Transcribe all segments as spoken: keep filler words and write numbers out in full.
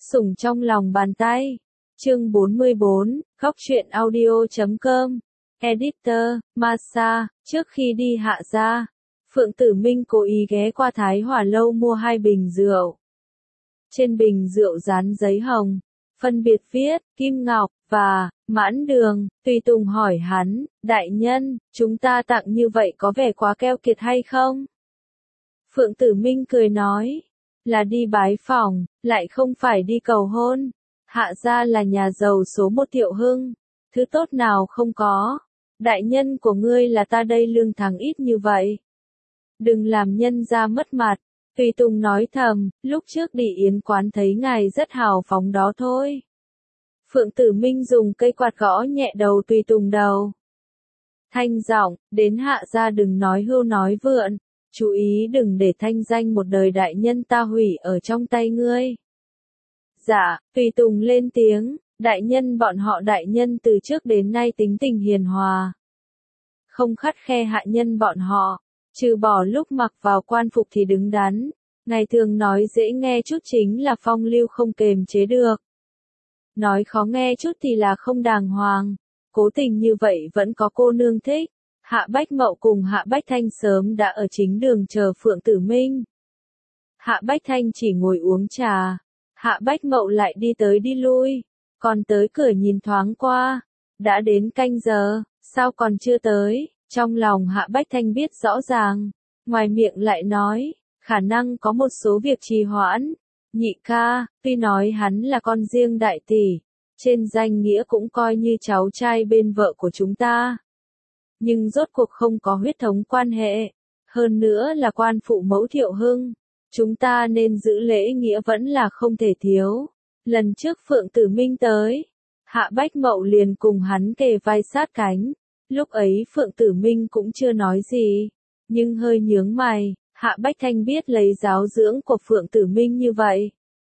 Sủng trong lòng bàn tay. Chương bốn mươi bốn, Góc truyện audio chấm com. Editor, Masa, trước khi đi Hạ gia, Phượng Tử Minh cố ý ghé qua Thái Hòa lâu mua hai bình rượu. Trên bình rượu dán giấy hồng, phân biệt viết, Kim Ngọc, và, Mãn Đường. Tùy Tùng hỏi hắn, đại nhân, chúng ta tặng như vậy có vẻ quá keo kiệt hay không? Phượng Tử Minh cười nói, là đi bái phỏng, lại không phải đi cầu hôn. Hạ gia là nhà giàu số một Thiệu Hưng, thứ tốt nào không có. Đại nhân của ngươi là ta đây lương tháng ít như vậy. Đừng làm nhân ra mất mặt. Tùy Tùng nói thầm, lúc trước đi yến quán thấy ngài rất hào phóng đó thôi. Phượng Tử Minh dùng cây quạt gõ nhẹ đầu Tùy Tùng đầu. Thanh giọng, đến Hạ gia đừng nói hưu nói vượn, chú ý đừng để thanh danh một đời đại nhân ta hủy ở trong tay ngươi. Dạ, Tùy Tùng lên tiếng, đại nhân bọn họ đại nhân từ trước đến nay tính tình hiền hòa. Không khắt khe hạ nhân bọn họ, trừ bỏ lúc mặc vào quan phục thì đứng đắn, ngày thường nói dễ nghe chút chính là phong lưu không kềm chế được. Nói khó nghe chút thì là không đàng hoàng, cố tình như vậy vẫn có cô nương thích. Hạ Bách Mậu cùng Hạ Bách Thanh sớm đã ở chính đường chờ Phượng Tử Minh. Hạ Bách Thanh chỉ ngồi uống trà, Hạ Bách Mậu lại đi tới đi lui, còn tới cửa nhìn thoáng qua. Đã đến canh giờ, sao còn chưa tới? Trong lòng Hạ Bách Thanh biết rõ ràng, ngoài miệng lại nói, khả năng có một số việc trì hoãn. Nhị ca, tuy nói hắn là con riêng đại tỷ, trên danh nghĩa cũng coi như cháu trai bên vợ của chúng ta. Nhưng rốt cuộc không có huyết thống quan hệ, hơn nữa là quan phụ mẫu Thiệu Hưng, chúng ta nên giữ lễ nghĩa vẫn là không thể thiếu. Lần trước Phượng Tử Minh tới, Hạ Bách Mậu liền cùng hắn kề vai sát cánh, lúc ấy Phượng Tử Minh cũng chưa nói gì, nhưng hơi nhướng mày. Hạ Bách Thanh biết lấy giáo dưỡng của Phượng Tử Minh như vậy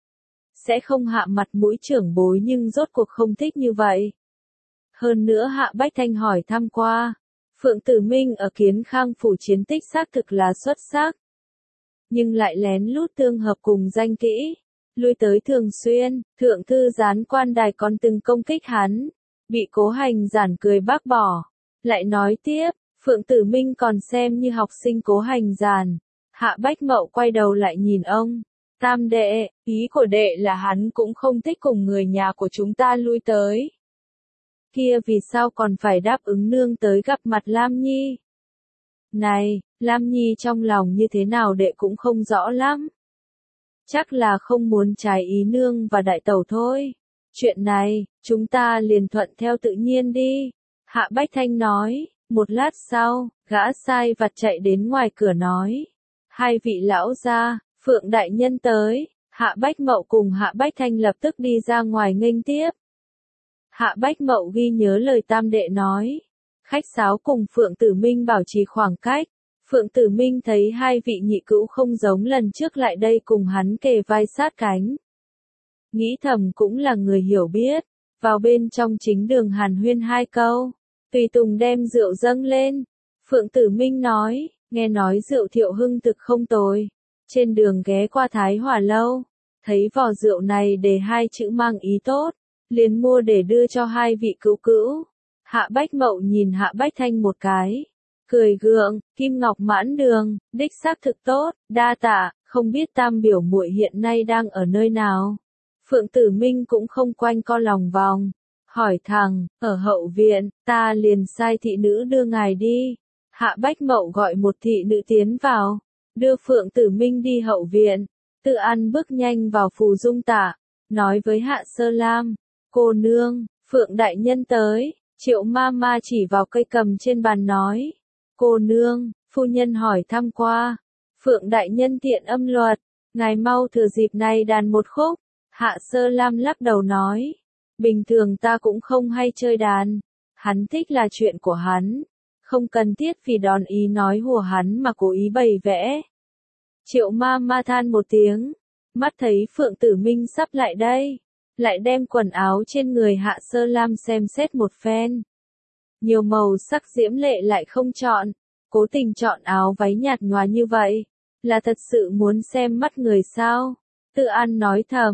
sẽ không hạ mặt mũi trưởng bối, nhưng rốt cuộc không thích như vậy. Hơn nữa Hạ Bách Thanh hỏi thăm qua, Phượng Tử Minh ở Kiến Khang phủ chiến tích xác thực là xuất sắc, nhưng lại lén lút tương hợp cùng danh kỹ, lui tới thường xuyên. Thượng thư gián quan đài còn từng công kích hắn, bị Cố Hành Giản cười bác bỏ. Lại nói tiếp, Phượng Tử Minh còn xem như học sinh Cố Hành Giản. Hạ Bách Mậu quay đầu lại nhìn ông, tam đệ, ý của đệ là hắn cũng không thích cùng người nhà của chúng ta lui tới. Kia vì sao còn phải đáp ứng nương tới gặp mặt Lam Nhi? Này, Lam Nhi trong lòng như thế nào đệ cũng không rõ lắm. Chắc là không muốn trái ý nương và đại tẩu thôi. Chuyện này, chúng ta liền thuận theo tự nhiên đi. Hạ Bách Thanh nói. Một lát sau, gã sai vặt chạy đến ngoài cửa nói. Hai vị lão gia, Phượng đại nhân tới. Hạ Bách Mậu cùng Hạ Bách Thanh lập tức đi ra ngoài nghênh tiếp. Hạ Bách Mậu ghi nhớ lời tam đệ nói, khách sáo cùng Phượng Tử Minh bảo trì khoảng cách. Phượng Tử Minh thấy hai vị nhị cữu không giống lần trước lại đây cùng hắn kề vai sát cánh. Nghĩ thầm cũng là người hiểu biết, vào bên trong chính đường hàn huyên hai câu. Tùy Tùng đem rượu dâng lên. Phượng Tử Minh nói, nghe nói rượu Thiệu Hưng thực không tồi. Trên đường ghé qua Thái Hòa lâu, thấy vò rượu này để hai chữ mang ý tốt, liền mua để đưa cho hai vị cữu cữu. Hạ Bách Mậu nhìn Hạ Bách Thanh một cái, cười gượng, Kim Ngọc Mãn Đường, đích xác thực tốt, đa tạ, không biết tam biểu muội hiện nay đang ở nơi nào. Phượng Tử Minh cũng không quanh co lòng vòng, hỏi thẳng, ở hậu viện, ta liền sai thị nữ đưa ngài đi. Hạ Bách Mậu gọi một thị nữ tiến vào, đưa Phượng Tử Minh đi hậu viện. Tự An bước nhanh vào phù dung tả, nói với Hạ Sơ Lam, cô nương, Phượng đại nhân tới. Triệu ma ma chỉ vào cây cầm trên bàn nói, cô nương, phu nhân hỏi thăm qua, Phượng đại nhân tiện âm luật, ngài mau thừa dịp này đàn một khúc. Hạ Sơ Lam lắc đầu nói, bình thường ta cũng không hay chơi đàn, hắn thích là chuyện của hắn, không cần thiết vì đòn ý nói hùa hắn mà cố ý bày vẽ. Triệu ma ma than một tiếng, mắt thấy Phượng Tử Minh sắp lại đây, lại đem quần áo trên người Hạ Sơ Lam xem xét một phen. Nhiều màu sắc diễm lệ lại không chọn, cố tình chọn áo váy nhạt nhòa như vậy, là thật sự muốn xem mắt người sao? Tự An nói thầm,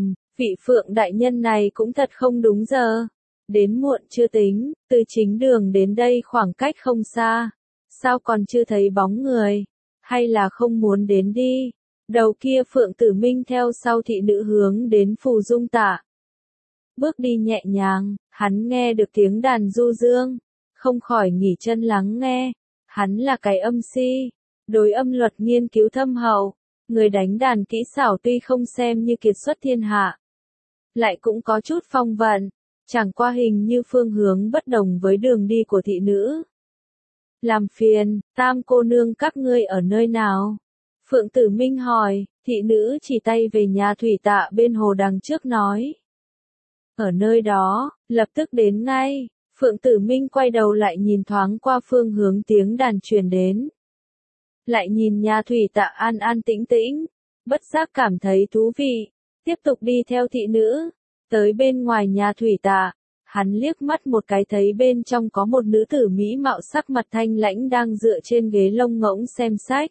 vị Phượng đại nhân này cũng thật không đúng giờ. Đến muộn chưa tính, từ chính đường đến đây khoảng cách không xa. Sao còn chưa thấy bóng người? Hay là không muốn đến đi? Đầu kia Phượng Tử Minh theo sau thị nữ hướng đến Phù Dung Tạ. Bước đi nhẹ nhàng, hắn nghe được tiếng đàn du dương, không khỏi nghỉ chân lắng nghe. Hắn là cái âm si, đối âm luật nghiên cứu thâm hậu, người đánh đàn kỹ xảo tuy không xem như kiệt xuất thiên hạ, lại cũng có chút phong vận, chẳng qua hình như phương hướng bất đồng với đường đi của thị nữ. Làm phiền, Tam cô nương các ngươi ở nơi nào? Phượng Tử Minh hỏi, thị nữ chỉ tay về nhà thủy tạ bên hồ đằng trước nói. Ở nơi đó, lập tức đến ngay. Phượng Tử Minh quay đầu lại nhìn thoáng qua phương hướng tiếng đàn truyền đến. Lại nhìn nhà thủy tạ an an tĩnh tĩnh, bất giác cảm thấy thú vị, tiếp tục đi theo thị nữ, tới bên ngoài nhà thủy tạ. Hắn liếc mắt một cái thấy bên trong có một nữ tử mỹ mạo sắc mặt thanh lãnh đang dựa trên ghế lông ngỗng xem sách.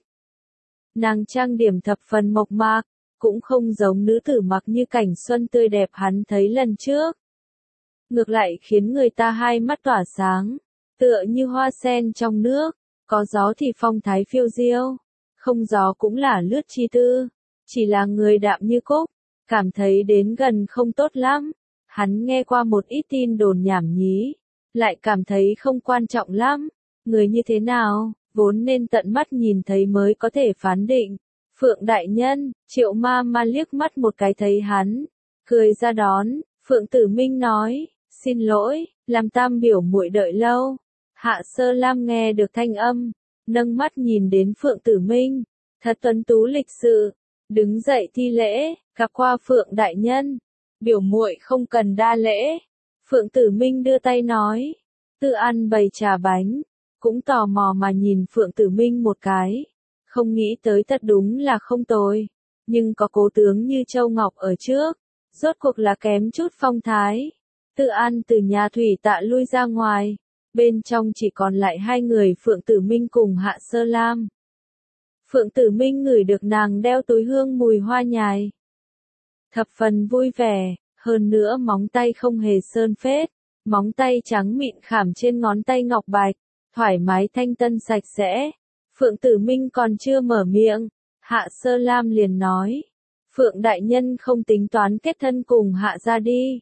Nàng trang điểm thập phần mộc mạc, cũng không giống nữ tử mặc như cảnh xuân tươi đẹp hắn thấy lần trước. Ngược lại khiến người ta hai mắt tỏa sáng, tựa như hoa sen trong nước, có gió thì phong thái phiêu diêu, không gió cũng là lướt chi tư, chỉ là người đạm như cúc, cảm thấy đến gần không tốt lắm. Hắn nghe qua một ít tin đồn nhảm nhí, lại cảm thấy không quan trọng lắm, người như thế nào, vốn nên tận mắt nhìn thấy mới có thể phán định. Phượng đại nhân, Triệu ma ma liếc mắt một cái thấy hắn, cười ra đón. Phượng Tử Minh nói, xin lỗi, làm Tam biểu muội đợi lâu. Hạ Sơ Lam nghe được thanh âm, nâng mắt nhìn đến Phượng Tử Minh, thật tuấn tú lịch sự, đứng dậy thi lễ, gặp qua Phượng đại nhân, biểu muội không cần đa lễ. Phượng Tử Minh đưa tay nói, Tư Ăn bày trà bánh, cũng tò mò mà nhìn Phượng Tử Minh một cái, không nghĩ tới thật đúng là không tồi, nhưng có cố tướng như Châu Ngọc ở trước, rốt cuộc là kém chút phong thái. Tư An từ nhà thủy tạ lui ra ngoài, bên trong chỉ còn lại hai người Phượng Tử Minh cùng Hạ Sơ Lam. Phượng Tử Minh ngửi được nàng đeo túi hương mùi hoa nhài, thập phần vui vẻ, hơn nữa móng tay không hề sơn phết, móng tay trắng mịn khảm trên ngón tay ngọc bạch, thoải mái thanh tân sạch sẽ. Phượng Tử Minh còn chưa mở miệng, Hạ Sơ Lam liền nói, Phượng đại nhân không tính toán kết thân cùng Hạ gia đi.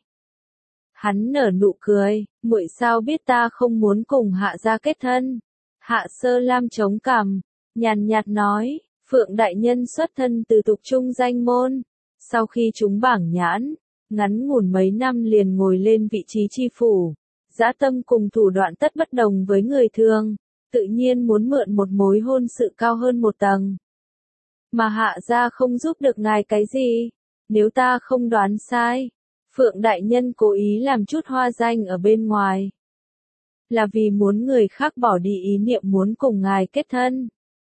Hắn nở nụ cười, muội sao biết ta không muốn cùng Hạ gia kết thân? Hạ Sơ Lam chống cằm, nhàn nhạt nói, Phượng đại nhân xuất thân từ tục trung danh môn, sau khi trúng bảng nhãn, ngắn ngủn mấy năm liền ngồi lên vị trí chi phủ, dã tâm cùng thủ đoạn tất bất đồng với người thường, tự nhiên muốn mượn một mối hôn sự cao hơn một tầng. Mà Hạ gia không giúp được ngài cái gì, nếu ta không đoán sai, Phượng đại nhân cố ý làm chút hoa danh ở bên ngoài, là vì muốn người khác bỏ đi ý niệm muốn cùng ngài kết thân.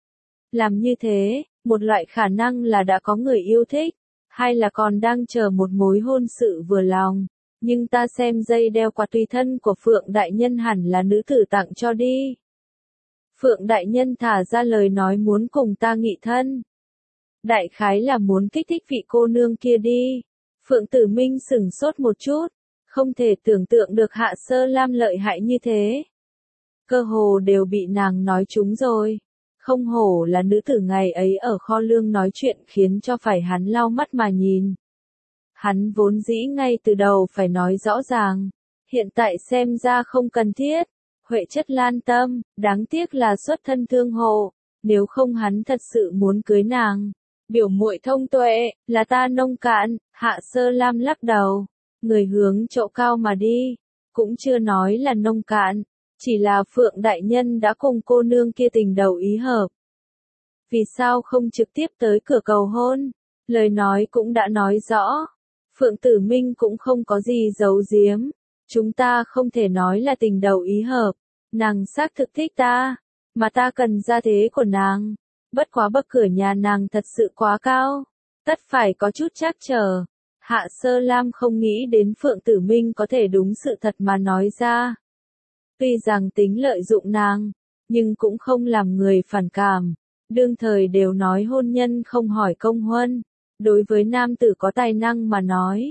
Làm như thế, một loại khả năng là đã có người yêu thích, hay là còn đang chờ một mối hôn sự vừa lòng, nhưng ta xem dây đeo quạt tùy thân của Phượng đại nhân hẳn là nữ tử tặng cho đi. Phượng đại nhân thả ra lời nói muốn cùng ta nghị thân. Đại khái là muốn kích thích vị cô nương kia đi. Phượng Tử Minh sửng sốt một chút, không thể tưởng tượng được Hạ Sơ Lam lợi hại như thế. Cơ hồ đều bị nàng nói trúng rồi. Không hổ là nữ tử ngày ấy ở kho lương nói chuyện khiến cho phải hắn lau mắt mà nhìn. Hắn vốn dĩ ngay từ đầu phải nói rõ ràng, hiện tại xem ra không cần thiết. Huệ chất lan tâm, đáng tiếc là xuất thân thương hộ, nếu không hắn thật sự muốn cưới nàng. Biểu muội thông tuệ, là ta nông cạn. Hạ Sơ Lam lắc đầu, người hướng chỗ cao mà đi, cũng chưa nói là nông cạn, chỉ là Phượng đại nhân đã cùng cô nương kia tình đầu ý hợp. Vì sao không trực tiếp tới cửa cầu hôn? Lời nói cũng đã nói rõ. Phượng Tử Minh cũng không có gì giấu giếm. Chúng ta không thể nói là tình đầu ý hợp. Nàng xác thực thích ta, mà ta cần gia thế của nàng. Bất quá bậc cửa nhà nàng thật sự quá cao, tất phải có chút trắc trở. Hạ Sơ Lam không nghĩ đến Phượng Tử Minh có thể đúng sự thật mà nói ra. Tuy rằng tính lợi dụng nàng, nhưng cũng không làm người phản cảm. Đương thời đều nói hôn nhân không hỏi công huân. Đối với nam tử có tài năng mà nói,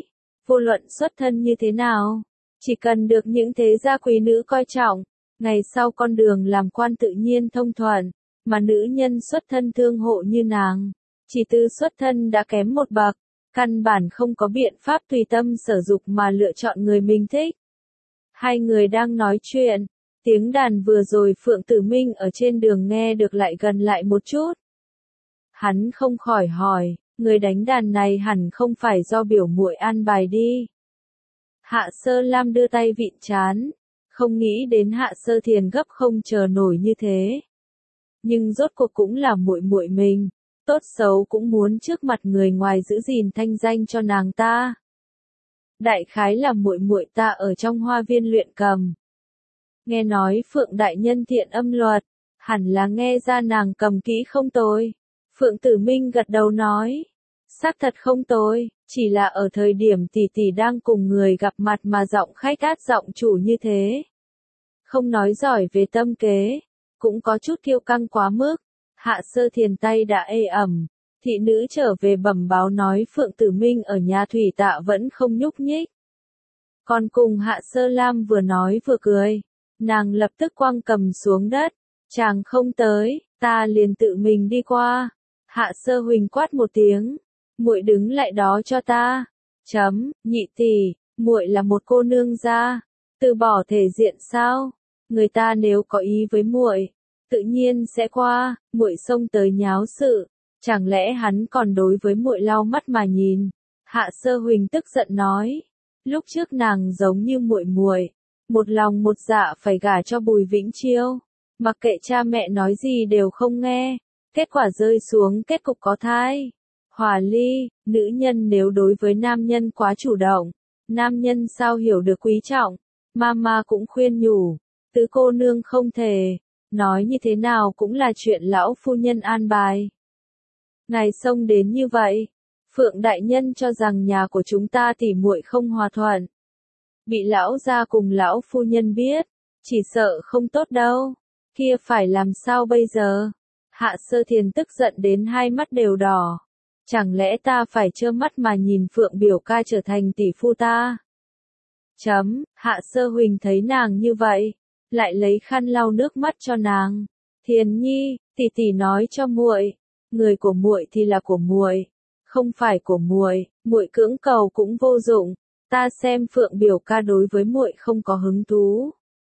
vô luận xuất thân như thế nào, chỉ cần được những thế gia quý nữ coi trọng, ngày sau con đường làm quan tự nhiên thông thuận, mà nữ nhân xuất thân thương hộ như nàng, chỉ từ xuất thân đã kém một bậc, căn bản không có biện pháp tùy tâm sở dục mà lựa chọn người mình thích. Hai người đang nói chuyện, tiếng đàn vừa rồi Phượng Tử Minh ở trên đường nghe được lại gần lại một chút. Hắn không khỏi hỏi, người đánh đàn này hẳn không phải do biểu muội an bài đi. Hạ Sơ Lam đưa tay vịn trán, không nghĩ đến Hạ Sơ Thiền gấp không chờ nổi như thế. Nhưng rốt cuộc cũng là muội muội mình, tốt xấu cũng muốn trước mặt người ngoài giữ gìn thanh danh cho nàng ta. Đại khái là muội muội ta ở trong hoa viên luyện cầm. Nghe nói Phượng đại nhân thiện âm luật, hẳn là nghe ra nàng cầm kỹ không tồi. Phượng Tử Minh gật đầu nói, xác thật không tồi, chỉ là ở thời điểm tỷ tỷ đang cùng người gặp mặt mà giọng khách át giọng chủ như thế. Không nói giỏi về tâm kế, cũng có chút kiêu căng quá mức. Hạ Sơ Thiền tay đã ê ẩm, thị nữ trở về bẩm báo nói Phượng Tử Minh ở nhà thủy tạ vẫn không nhúc nhích. Còn cùng Hạ Sơ Lam vừa nói vừa cười, nàng lập tức quăng cầm xuống đất, chàng không tới, ta liền tự mình đi qua. Hạ Sơ Huỳnh quát một tiếng, muội đứng lại đó cho ta. Chấm, nhị tỷ, muội là một cô nương gia, từ bỏ thể diện sao? Người ta nếu có ý với muội, tự nhiên sẽ qua. Muội xông tới nháo sự, chẳng lẽ hắn còn đối với muội lau mắt mà nhìn? Hạ Sơ Huỳnh tức giận nói, lúc trước nàng giống như muội muội, một lòng một dạ phải gả cho Bùi Vĩnh Chiêu, mặc kệ cha mẹ nói gì đều không nghe, kết quả rơi xuống kết cục có thai. Hòa ly, nữ nhân nếu đối với nam nhân quá chủ động, nam nhân sao hiểu được quý trọng? Mama cũng khuyên nhủ, tứ cô nương không thể, nói như thế nào cũng là chuyện lão phu nhân an bài. Ngài xông đến như vậy, Phượng đại nhân cho rằng nhà của chúng ta tỉ muội không hòa thuận. Bị lão gia cùng lão phu nhân biết, chỉ sợ không tốt đâu, kia phải làm sao bây giờ? Hạ Sơ Thiền tức giận đến hai mắt đều đỏ. Chẳng lẽ ta phải trơ mắt mà nhìn Phượng biểu ca trở thành tỷ phu ta? Chấm, Hạ Sơ Huỳnh thấy nàng như vậy, lại lấy khăn lau nước mắt cho nàng. Thiền nhi, tỷ tỷ nói cho muội, người của muội thì là của muội, không phải của muội, muội cưỡng cầu cũng vô dụng. Ta xem Phượng biểu ca đối với muội không có hứng thú.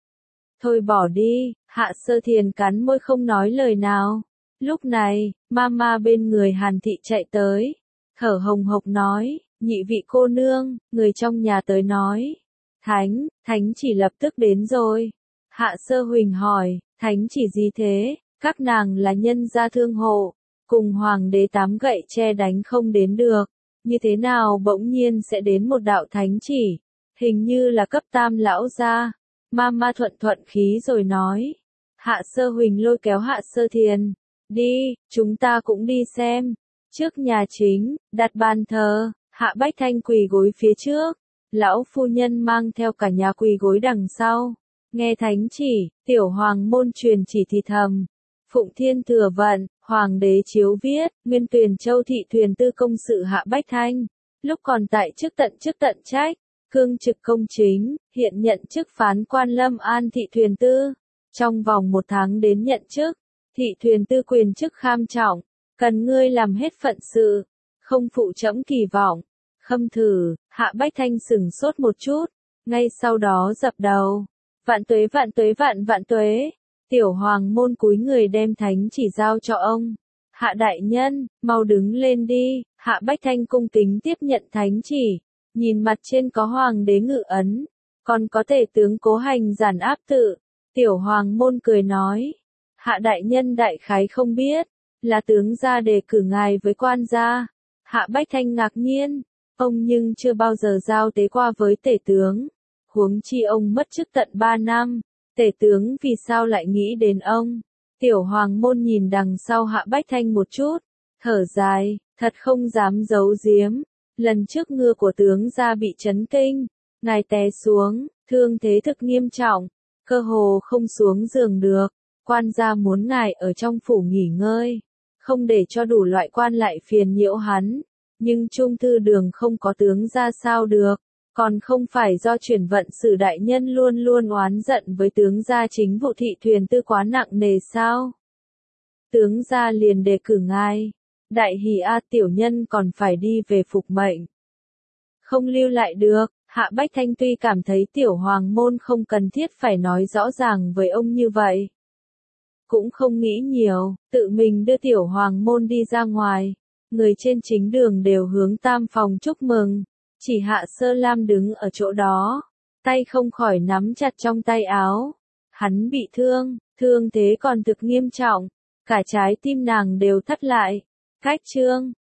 Thôi bỏ đi, Hạ Sơ Thiền cắn môi không nói lời nào. Lúc này, mama bên người Hàn Thị chạy tới, thở hồng hộc nói, nhị vị cô nương, người trong nhà tới nói. Thánh, thánh chỉ lập tức đến rồi. Hạ Sơ Huỳnh hỏi, thánh chỉ gì thế? Các nàng là nhân gia thương hộ, cùng hoàng đế tám gậy che đánh không đến được. Như thế nào bỗng nhiên sẽ đến một đạo thánh chỉ? Hình như là cấp tam lão gia. Mama thuận thuận khí rồi nói. Hạ Sơ Huỳnh lôi kéo Hạ Sơ Thiền. Đi, chúng ta cũng đi xem. Trước nhà chính, đặt bàn thờ, Hạ Bách Thanh quỳ gối phía trước. Lão phu nhân mang theo cả nhà quỳ gối đằng sau. Nghe thánh chỉ, tiểu hoàng môn truyền chỉ thì thầm. Phụng Thiên thừa vận, hoàng đế chiếu viết, Nguyên Tuyền Châu thị thuyền tư công sự Hạ Bách Thanh. Lúc còn tại chức tận chức tận trách, cương trực công chính, hiện nhận chức phán quan Lâm An thị thuyền tư. Trong vòng một tháng đến nhận chức, thị thuyền tư quyền chức kham trọng, cần ngươi làm hết phận sự, không phụ trẫm kỳ vọng. Khâm thử, Hạ Bách Thanh sửng sốt một chút, ngay sau đó dập đầu. Vạn tuế vạn tuế vạn vạn tuế. Tiểu hoàng môn cúi người đem thánh chỉ giao cho ông. Hạ đại nhân, mau đứng lên đi. Hạ Bách Thanh cung kính tiếp nhận thánh chỉ, nhìn mặt trên có hoàng đế ngự ấn, còn có tể tướng Cố Hành giản áp tự. Tiểu hoàng môn cười nói, Hạ đại nhân đại khái không biết, là tướng gia đề cử ngài với quan gia. Hạ Bách Thanh ngạc nhiên, ông nhưng chưa bao giờ giao tế qua với tể tướng. Huống chi ông mất chức tận ba năm, tể tướng vì sao lại nghĩ đến ông? Tiểu hoàng môn nhìn đằng sau Hạ Bách Thanh một chút, thở dài, thật không dám giấu giếm. Lần trước ngựa của tướng gia bị chấn kinh, ngài té xuống, thương thế thực nghiêm trọng, cơ hồ không xuống giường được. Quan gia muốn ngài ở trong phủ nghỉ ngơi, không để cho đủ loại quan lại phiền nhiễu hắn. Nhưng trung thư đường không có tướng gia sao được, Còn không phải do chuyển vận sử đại nhân luôn luôn oán giận với tướng gia chính vụ thị thuyền tư quá nặng nề sao? Tướng gia liền đề cử ngài. Đại hỷ a, tiểu nhân còn phải đi về phục mệnh. Không lưu lại được, Hạ Bách Thanh tuy cảm thấy tiểu hoàng môn không cần thiết phải nói rõ ràng với ông như vậy. Cũng không nghĩ nhiều, tự mình đưa tiểu hoàng môn đi ra ngoài. Người trên chính đường đều hướng tam phòng chúc mừng. Chỉ Hạ Sơ Lam đứng ở chỗ đó, tay không khỏi nắm chặt trong tay áo. Hắn bị thương, thương thế còn thực nghiêm trọng, cả trái tim nàng đều thắt lại. Cách chương